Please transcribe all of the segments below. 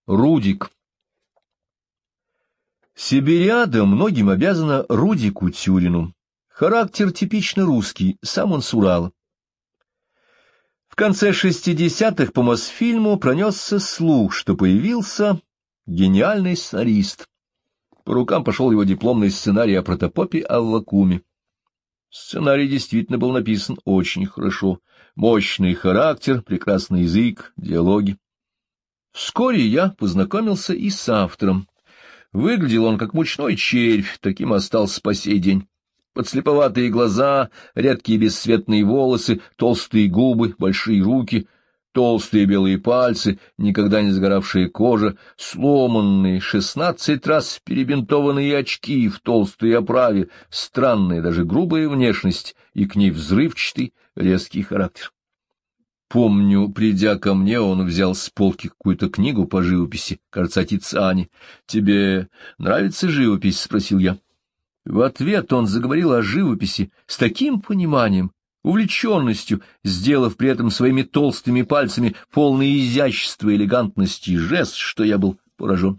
Рудик. Сибириада многим обязана Рудику Тюрину. Характер типично русский, сам он с Урала. В конце 60-х по Мосфильму пронесся слух, что появился гениальный сценарист. По рукам пошел его дипломный сценарий о протопопе Аввакуме. Сценарий действительно был написан очень хорошо. Мощный характер, прекрасный язык, диалоги. Вскоре я познакомился и с автором. Выглядел он как мучной червь, таким остался по сей день. Подслеповатые глаза, редкие бесцветные волосы, толстые губы, большие руки, толстые белые пальцы, никогда не сгоравшая кожа, сломанные, 16 раз перебинтованные очки в толстой оправе, странная, даже грубая внешность и к ней взрывчатый, резкий характер. Помню, придя ко мне, он взял с полки какую-то книгу по живописи, кажется, о Тициане. «Тебе нравится живопись?» — спросил я. В ответ он заговорил о живописи с таким пониманием, увлеченностью, сделав при этом своими толстыми пальцами полное изящество, элегантности и жест, что я был поражен.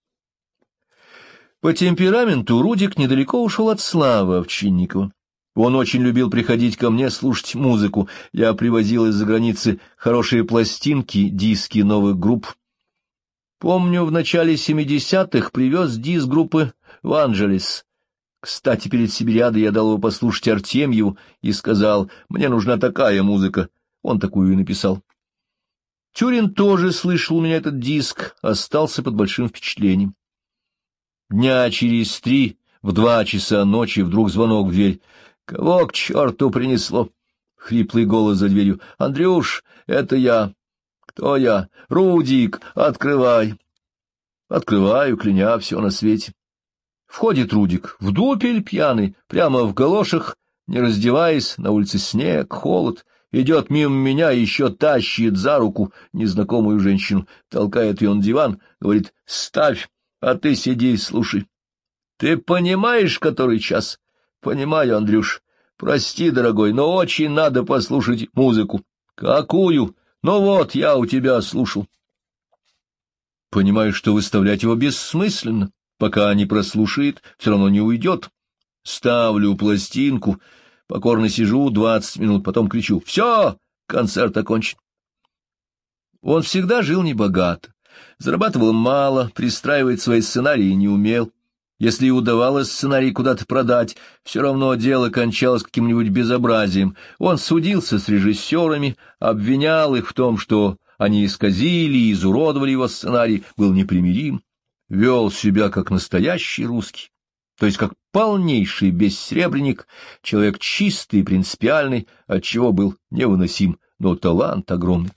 По темпераменту Рудик недалеко ушел от Славы Овчинникова. Он очень любил приходить ко мне слушать музыку. Я привозил из-за границы хорошие пластинки, диски новых групп. Помню, в начале 70-х привез диск группы «Ванджелис». Кстати, перед Сибириадой я дал его послушать Артемьеву и сказал: «Мне нужна такая музыка». Он такую и написал. Тюрин тоже слышал у меня этот диск, остался под большим впечатлением. Дня через 3, в 2 часа ночи, вдруг звонок в дверь. «Кого к черту принесло?» — хриплый голос за дверью. «Андрюш, это я». «Кто я?» «Рудик, открывай». Открываю, кляня все на свете. Входит Рудик, в дупель пьяный, прямо в галошах, не раздеваясь, на улице снег, холод, идет мимо меня и еще тащит за руку незнакомую женщину, толкает ее на диван, говорит: «Ставь, а ты сиди и слушай». «Ты понимаешь, который час?» «Понимаю, Андрюш. Прости, дорогой, но очень надо послушать музыку». «Какую?» «Ну вот, я у тебя слушал». Понимаю, что выставлять его бессмысленно. Пока не прослушает, все равно не уйдет. Ставлю пластинку, покорно сижу 20 минут, потом кричу: «Все, концерт окончен». Он всегда жил небогато, зарабатывал мало, пристраивать свои сценарии не умел. Если и удавалось сценарий куда-то продать, все равно дело кончалось каким-нибудь безобразием. Он судился с режиссерами, обвинял их в том, что они исказили и изуродовали его сценарий, был непримирим, вел себя как настоящий русский, то есть как полнейший бессребренник, человек чистый и принципиальный, отчего был невыносим, но талант огромный.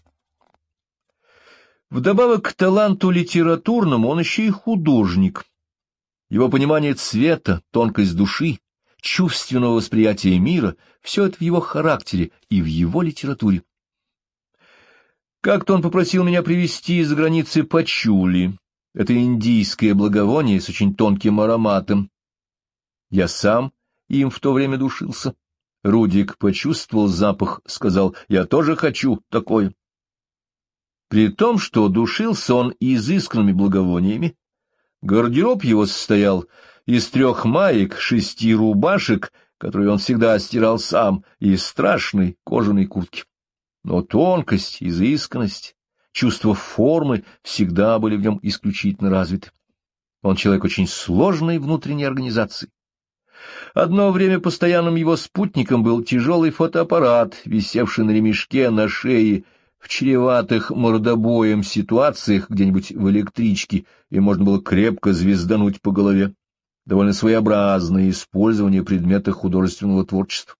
Вдобавок к таланту литературному он еще и художник. Его понимание цвета, тонкость души, чувственного восприятия мира — все это в его характере и в его литературе. Как-то он попросил меня привезти из-за границы пачули. Это индийское благовоние с очень тонким ароматом. Я сам им в то время душился. Рудик почувствовал запах, сказал: «Я тоже хочу такое». При том, что душился он изысканными благовониями, гардероб его состоял из 3 маек, 6 рубашек, которые он всегда стирал сам, и страшной кожаной куртки. Но тонкость, изысканность, чувство формы всегда были в нем исключительно развиты. Он человек очень сложной внутренней организации. Одно время постоянным его спутником был тяжелый фотоаппарат, висевший на ремешке на шее, в чреватых мордобоем ситуациях где-нибудь в электричке, и можно было крепко звездануть по голове. Довольно своеобразное использование предмета художественного творчества.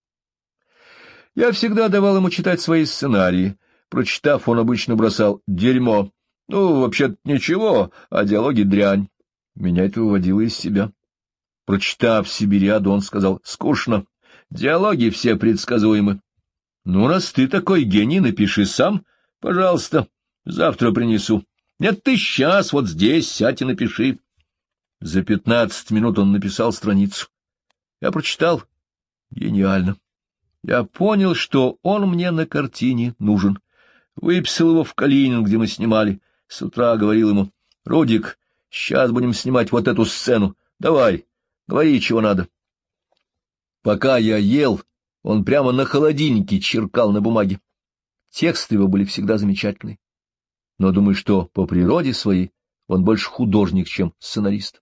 Я всегда давал ему читать свои сценарии. Прочитав, он обычно бросал: «Дерьмо». Ну, вообще-то ничего, а диалоги дрянь. Меня это выводило из себя. Прочитав Сибириаду, он сказал: «Скучно. Диалоги все предсказуемы». «Ну, раз ты такой гений, напиши сам. Пожалуйста, завтра принесу». «Нет, ты сейчас вот здесь сядь и напиши». За 15 минут он написал страницу. Я прочитал. Гениально. Я понял, что он мне на картине нужен. Выписал его в Калинин, где мы снимали. С утра говорил ему: «Рудик, сейчас будем снимать вот эту сцену. Давай, говори, чего надо». Пока я ел, он прямо на холодильнике черкал на бумаге. Тексты его были всегда замечательные. Но думаю, что по природе своей он больше художник, чем сценарист.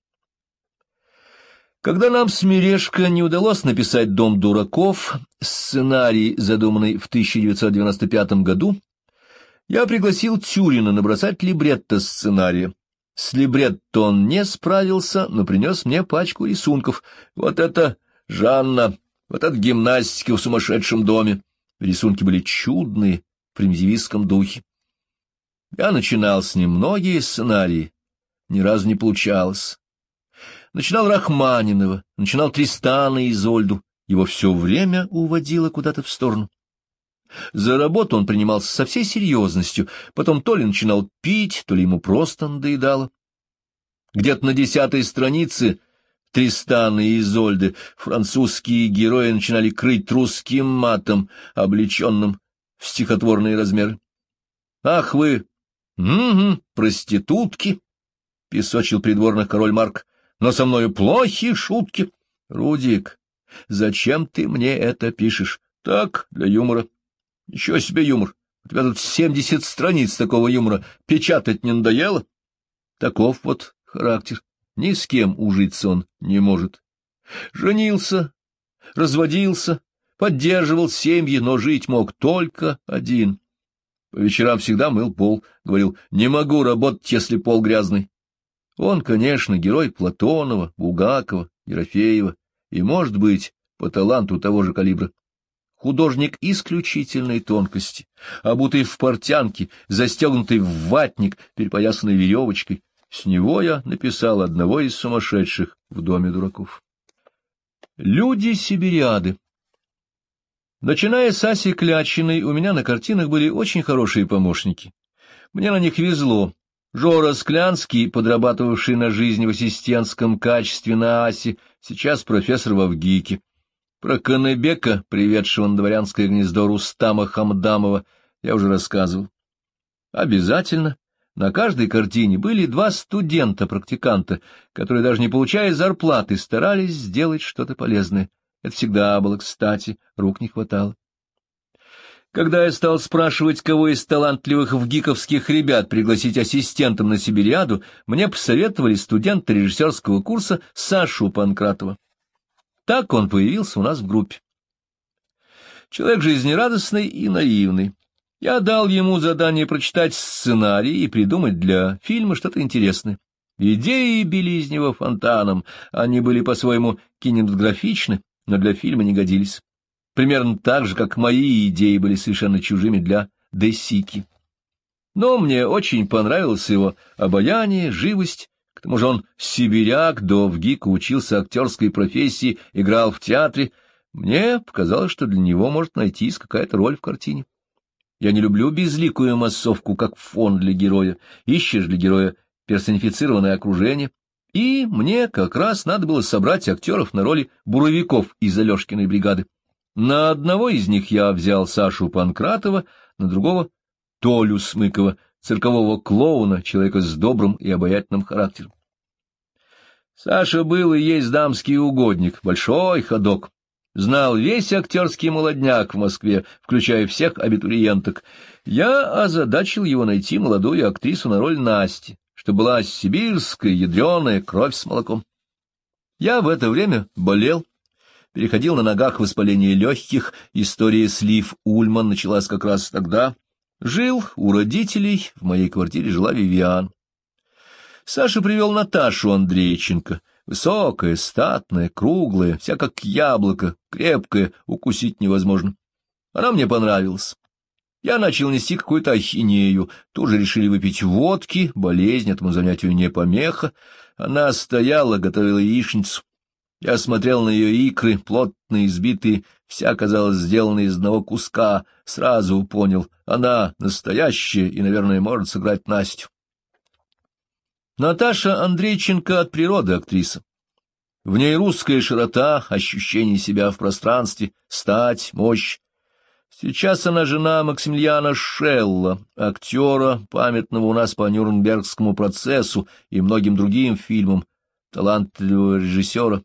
Когда нам с Мирешко не удалось написать «Дом дураков», сценарий, задуманный в 1995 году, я пригласил Тюрина набросать либретто сценария. С либретто он не справился, но принес мне пачку рисунков. Вот это Жанна, вот это гимнастика в сумасшедшем доме. Рисунки были чудные, в примитивистском духе. Я начинал с ним многие сценарии, ни разу не получалось. Начинал Рахманинова, начинал Тристана и Изольду, его все время уводило куда-то в сторону. За работу он принимался со всей серьезностью, потом то ли начинал пить, то ли ему просто надоедало. Где-то на 10-й странице Тристана и Изольды французские герои начинали крыть русским матом, облеченным в стихотворные размеры. «Ах вы, проститутки!» — песочил придворных король Марк. «Но со мною плохие шутки. Рудик, зачем ты мне это пишешь? Так, для юмора». «Ничего себе юмор! У тебя тут 70 страниц такого юмора. Печатать не надоело?» Таков вот характер. Ни с кем ужиться он не может. Женился, разводился, поддерживал семьи, но жить мог только один. По вечерам всегда мыл пол, говорил: «Не могу работать, если пол грязный». Он, конечно, герой Платонова, Булгакова, Ерофеева и, может быть, по таланту того же калибра. Художник исключительной тонкости, обутый в портянки, застегнутый в ватник, перепоясанный веревочкой. С него я написал одного из сумасшедших в доме дураков. Люди-сибириады. Начиная с Аси Клячиной, у меня на картинах были очень хорошие помощники. Мне на них везло. Жора Склянский, подрабатывавший на жизнь в ассистентском качестве на Асе, сейчас профессор во ВГИКе. Про Канебека, приведшего на дворянское гнездо Рустама Хамдамова, я уже рассказывал. Обязательно на каждой картине были 2 студента-практиканта, которые, даже не получая зарплаты, старались сделать что-то полезное. Это всегда было кстати, рук не хватало. Когда я стал спрашивать, кого из талантливых вгиковских ребят пригласить ассистентом на Сибириаду, мне посоветовали студента режиссерского курса Сашу Панкратова. Так он появился у нас в группе. Человек жизнерадостный и наивный. Я дал ему задание прочитать сценарий и придумать для фильма что-то интересное. Идеи били из него фонтаном, они были по-своему кинематографичны, но для фильма не годились. Примерно так же, как мои идеи были совершенно чужими для Де-Сики. Но мне очень понравилось его обаяние, живость. К тому же он сибиряк, до ВГИКа учился актерской профессии, играл в театре. Мне показалось, что для него может найтись какая-то роль в картине. Я не люблю безликую массовку, как фон для героя. Ищешь для героя персонифицированное окружение. И мне как раз надо было собрать актеров на роли буровиков из Алешкиной бригады. На одного из них я взял Сашу Панкратова, на другого — Толю Смыкова, циркового клоуна, человека с добрым и обаятельным характером. Саша был и есть дамский угодник, большой ходок. Знал весь актерский молодняк в Москве, включая всех абитуриенток. Я озадачил его найти молодую актрису на роль Насти, что была сибирская, ядреная, кровь с молоком. Я в это время болел, переходил на ногах воспаление легких, история с Лив Ульман началась как раз тогда. Жил у родителей, в моей квартире жила Вивиан. Саша привел Наташу Андрейченко, высокая, статная, круглая, вся как яблоко, крепкая, укусить невозможно. Она мне понравилась. Я начал нести какую-то ахинею, тоже решили выпить водки, болезнь этому занятию не помеха. Она стояла, готовила яичницу. Я смотрел на ее икры, плотно избитые, вся казалась сделана из одного куска, сразу понял, она настоящая и, наверное, может сыграть Настю. Наташа Андрейченко от природы актриса. В ней русская широта, ощущение себя в пространстве, стать, мощь. Сейчас она жена Максимилиана Шелла, актера, памятного у нас по Нюрнбергскому процессу и многим другим фильмам, талантливого режиссера.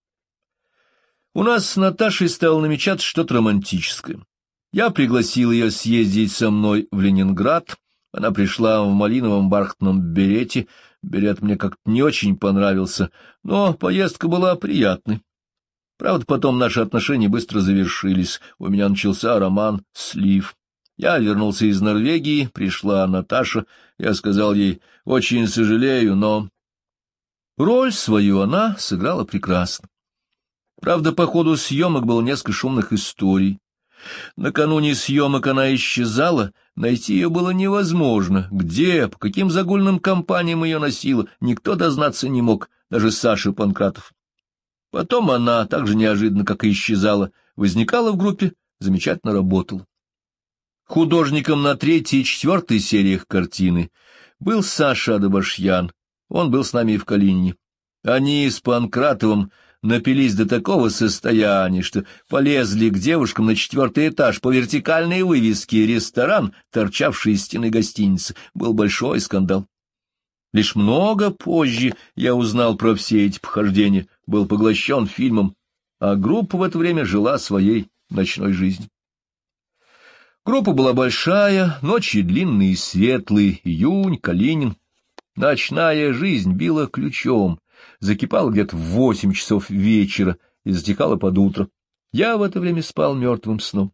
У нас с Наташей стало намечаться что-то романтическое. Я пригласил ее съездить со мной в Ленинград. Она пришла в малиновом бархатном берете. Берет мне как-то не очень понравился, но поездка была приятной. Правда, потом наши отношения быстро завершились. У меня начался роман «Слив». Я вернулся из Норвегии, пришла Наташа. Я сказал ей: «Очень сожалею, но...» Роль свою она сыграла прекрасно. Правда, по ходу съемок было несколько шумных историй. Накануне съемок она исчезала, найти ее было невозможно. Где, по каким загульным компаниям ее носила, никто дознаться не мог, даже Саша Панкратов. Потом она, так же неожиданно, как и исчезала, возникала в группе, замечательно работала. Художником на 3-й и 4-й сериях картины был Саша Адабашьян, он был с нами и в Калинине. Они с Панкратовым напились до такого состояния, что полезли к девушкам на 4-й этаж по вертикальной вывеске «Ресторан», торчавший из стены гостиницы. Был большой скандал. Лишь много позже я узнал про все эти похождения, был поглощен фильмом, а группа в это время жила своей ночной жизнью. Группа была большая, ночи длинные и светлые, июнь, Калинин. Ночная жизнь била ключом, закипала где-то в 8 часов вечера и затихала под утро. Я в это время спал мертвым сном.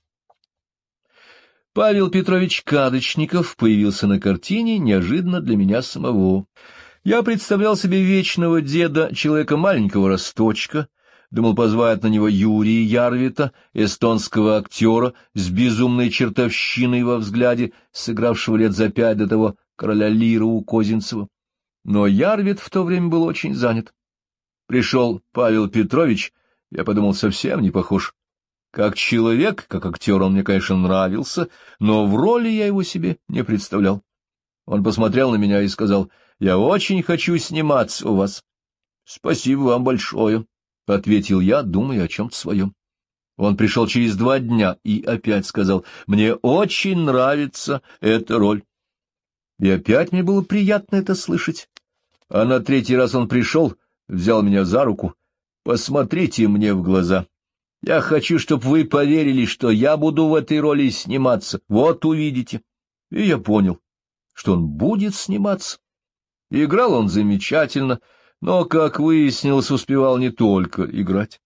Павел Петрович Кадочников появился на картине неожиданно для меня самого. Я представлял себе вечного деда, человека маленького росточка, думал позвать на него Юрия Ярвита, эстонского актера с безумной чертовщиной во взгляде, сыгравшего лет за 5 до того короля Лира у Козинцева. Но Ярвит в то время был очень занят. Пришел Павел Петрович, я подумал, совсем не похож. Как человек, как актер он мне, конечно, нравился, но в роли я его себе не представлял. Он посмотрел на меня и сказал: «Я очень хочу сниматься у вас». «Спасибо вам большое», — ответил я, думая о чем-то своем. Он пришел через 2 дня и опять сказал: «Мне очень нравится эта роль». И опять мне было приятно это слышать. А на 3-й раз он пришел, взял меня за руку: «Посмотрите мне в глаза. Я хочу, чтобы вы поверили, что я буду в этой роли сниматься. Вот увидите». И я понял, что он будет сниматься. Играл он замечательно, но, как выяснилось, успевал не только играть.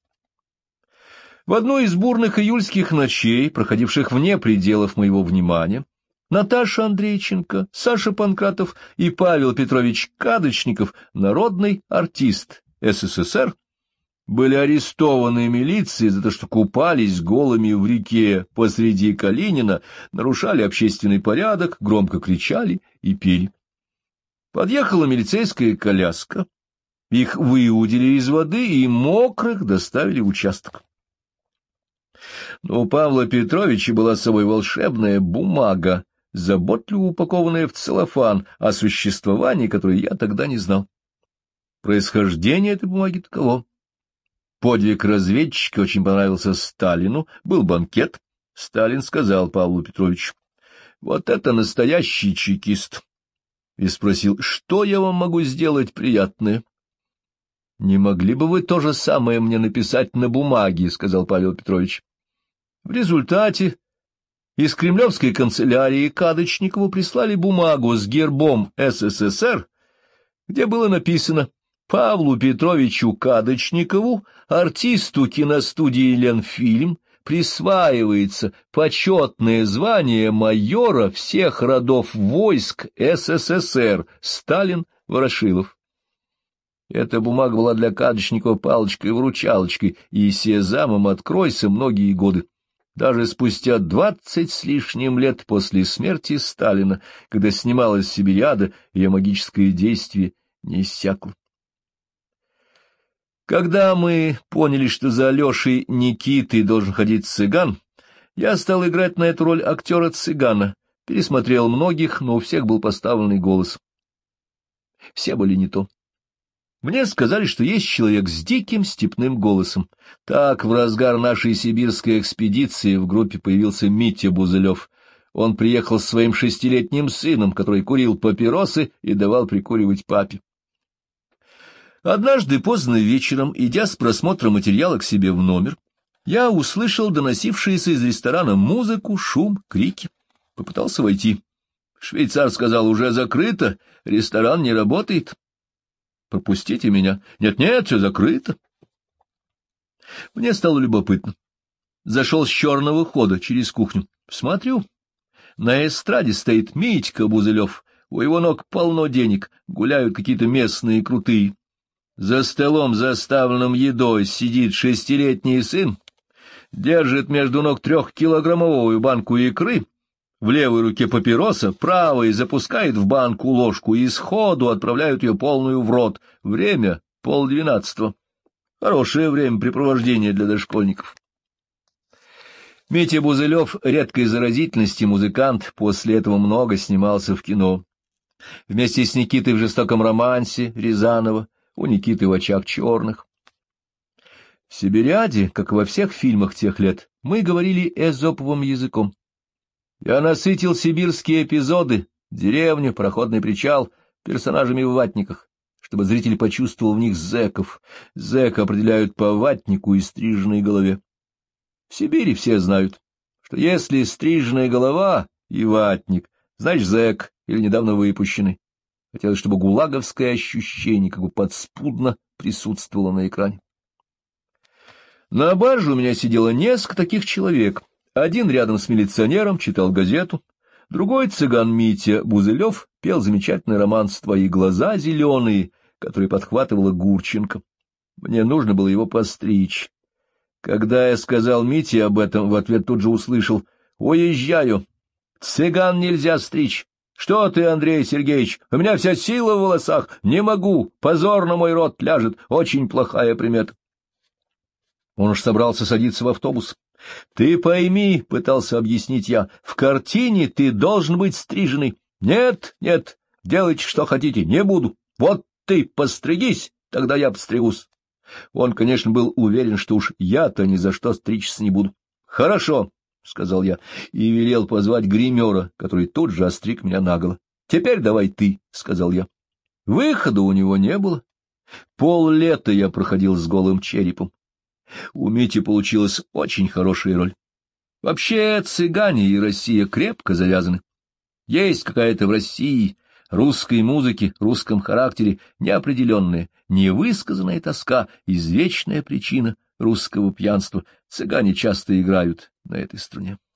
В одной из бурных июльских ночей, проходивших вне пределов моего внимания, Наташа Андрейченко, Саша Панкратов и Павел Петрович Кадочников, народный артист СССР, были арестованы милицией за то, что купались голыми в реке посреди Калинина, нарушали общественный порядок, громко кричали и пели. Подъехала милицейская коляска, их выудили из воды и мокрых доставили в участок. Но у Павла Петровича была с собой волшебная бумага, заботливо упакованная в целлофан, о существовании которой я тогда не знал. Происхождение этой бумаги таково. Подвиг разведчика очень понравился Сталину, был банкет. Сталин сказал Павлу Петровичу: «Вот это настоящий чекист!» И спросил: «Что я вам могу сделать приятное?» «Не могли бы вы то же самое мне написать на бумаге?» — сказал Павел Петрович. В результате из кремлевской канцелярии Кадочникову прислали бумагу с гербом СССР, где было написано: «Павлу Петровичу Кадочникову, артисту киностудии «Ленфильм», присваивается почетное звание майора всех родов войск СССР. Сталин, Ворошилов». Эта бумага была для Кадочникова палочкой-выручалочкой и сезамом откройся многие годы. Даже спустя 20 с лишним лет после смерти Сталина, когда снималась «Сибириада», ее магическое действие не иссякло. Когда мы поняли, что за Алешей Никитой должен ходить цыган, я стал играть на эту роль актера-цыгана, пересмотрел многих, но у всех был поставленный голос. Все были не то. Мне сказали, что есть человек с диким степным голосом. Так, в разгар нашей сибирской экспедиции в группе появился Митя Бузылев. Он приехал с своим 6-летним сыном, который курил папиросы и давал прикуривать папе. Однажды поздно вечером, идя с просмотра материала к себе в номер, я услышал доносившиеся из ресторана музыку, шум, крики. Попытался войти. Швейцар сказал: уже закрыто, ресторан не работает. Пропустите меня. Нет, все закрыто. Мне стало любопытно. Зашел с черного хода через кухню. Смотрю, на эстраде стоит Митька Бузылев. У его ног полно денег, гуляют какие-то местные крутые. За столом, заставленным едой, сидит 6-летний сын, держит между ног 3-килограммовую банку икры, в левой руке папироса, правой запускает в банку ложку и сходу отправляют ее полную в рот. Время 11:30. Хорошее времяпрепровождение для дошкольников. Митя Бузылев, редкой заразительности музыкант, после этого много снимался в кино. Вместе с Никитой в «Жестоком романсе» Рязанова, у Никиты в «Очах черных». В Сибиряде, как и во всех фильмах тех лет, мы говорили эзоповым языком. Я насытил сибирские эпизоды, деревню, пароходный причал, персонажами в ватниках, чтобы зритель почувствовал в них зэков. Зэка определяют по ватнику и стриженной голове. В Сибири все знают, что если стриженная голова и ватник, значит зэк или недавно выпущенный. Хотелось, чтобы гулаговское ощущение как бы подспудно присутствовало на экране. На барже у меня сидело несколько таких человек. Один рядом с милиционером читал газету, другой цыган Митя Бузылев пел замечательный романс «Твои глаза зеленые», который подхватывала Гурченко. Мне нужно было его постричь. Когда я сказал Мите об этом, в ответ тут же услышал: «Уезжаю. Цыган нельзя стричь. Что ты, Андрей Сергеевич, у меня вся сила в волосах. Не могу, позор на мой рот ляжет. Очень плохая примета». Он уж собрался садиться в автобус. «Ты пойми, — пытался объяснить я, — в картине ты должен быть стриженный. Нет, делайте, что хотите, не буду. Вот ты постригись, тогда я постригусь». Он, конечно, был уверен, что уж я-то ни за что стричься не буду. «Хорошо, — сказал я, и велел позвать гримера, который тут же остриг меня наголо. «Теперь давай ты, — сказал я». Выхода у него не было. Поллета я проходил с голым черепом. У Мити получилась очень хорошая роль. Вообще цыгане и Россия крепко завязаны. Есть какая-то в России, русской музыке, русском характере неопределенная, невысказанная тоска, извечная причина русского пьянства. Цыгане часто играют на этой струне.